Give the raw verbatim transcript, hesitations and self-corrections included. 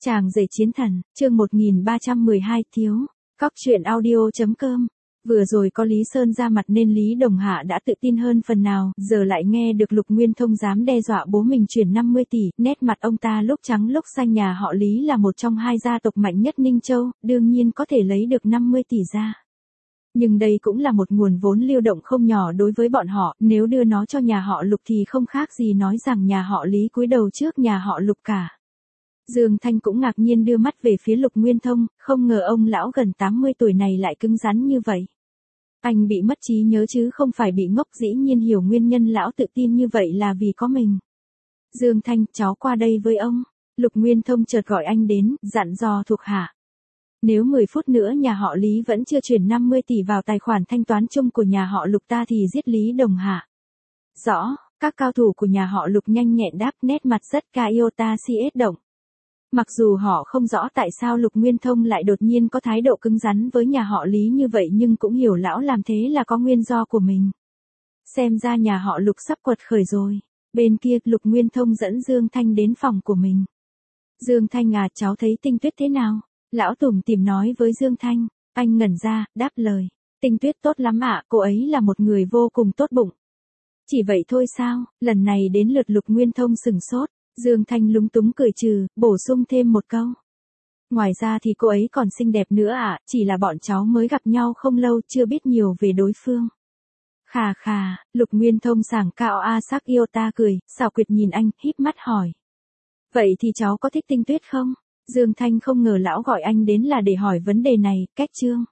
Chàng rể chiến thần, chương một nghìn ba trăm mười hai thiếu. Cóc truyện audio.com. Vừa rồi có Lý Sơn ra mặt nên Lý Đồng Hạ đã tự tin hơn phần nào, giờ lại nghe được Lục Nguyên Thông dám đe dọa bố mình chuyển năm mươi tỷ, nét mặt ông ta lúc trắng lúc xanh. Nhà họ Lý là một trong hai gia tộc mạnh nhất Ninh Châu, đương nhiên có thể lấy được năm mươi tỷ ra. Nhưng đây cũng là một nguồn vốn lưu động không nhỏ đối với bọn họ, nếu đưa nó cho nhà họ Lục thì không khác gì nói rằng nhà họ Lý cúi đầu trước nhà họ Lục cả. Dương Thanh cũng ngạc nhiên đưa mắt về phía Lục Nguyên Thông, không ngờ ông lão gần tám mươi tuổi này lại cứng rắn như vậy. Anh bị mất trí nhớ chứ không phải bị ngốc, dĩ nhiên hiểu nguyên nhân lão tự tin như vậy là vì có mình. Dương Thanh, cháu qua đây với ông. Lục Nguyên Thông chợt gọi anh đến, dặn dò thuộc hạ. Nếu mười phút nữa nhà họ Lý vẫn chưa chuyển năm mươi tỷ vào tài khoản thanh toán chung của nhà họ Lục ta thì giết Lý Đồng Hạ. Rõ, các cao thủ của nhà họ Lục nhanh nhẹn đáp, nét mặt rất ca iota si ết động. Mặc dù họ không rõ tại sao Lục Nguyên Thông lại đột nhiên có thái độ cứng rắn với nhà họ Lý như vậy, nhưng cũng hiểu lão làm thế là có nguyên do của mình. Xem ra nhà họ Lục sắp quật khởi rồi. Bên kia, Lục Nguyên Thông dẫn Dương Thanh đến phòng của mình. Dương Thanh à, cháu thấy Tinh Tuyết thế nào? Lão tủm tỉm nói với Dương Thanh. Anh ngẩn ra, đáp lời. Tinh Tuyết tốt lắm ạ, cô ấy là một người vô cùng tốt bụng. Chỉ vậy thôi sao? Lần này đến lượt Lục Nguyên Thông sửng sốt. Dương Thanh lúng túng cười trừ, bổ sung thêm một câu. Ngoài ra thì cô ấy còn xinh đẹp nữa ạ, à, chỉ là bọn cháu mới gặp nhau không lâu, chưa biết nhiều về đối phương. Khà khà, Lục Nguyên Thông sảng cao a sắc iota cười, xảo quyệt nhìn anh, híp mắt hỏi. Vậy thì cháu có thích Tinh Tuyết không? Dương Thanh không ngờ lão gọi anh đến là để hỏi vấn đề này, cách chương.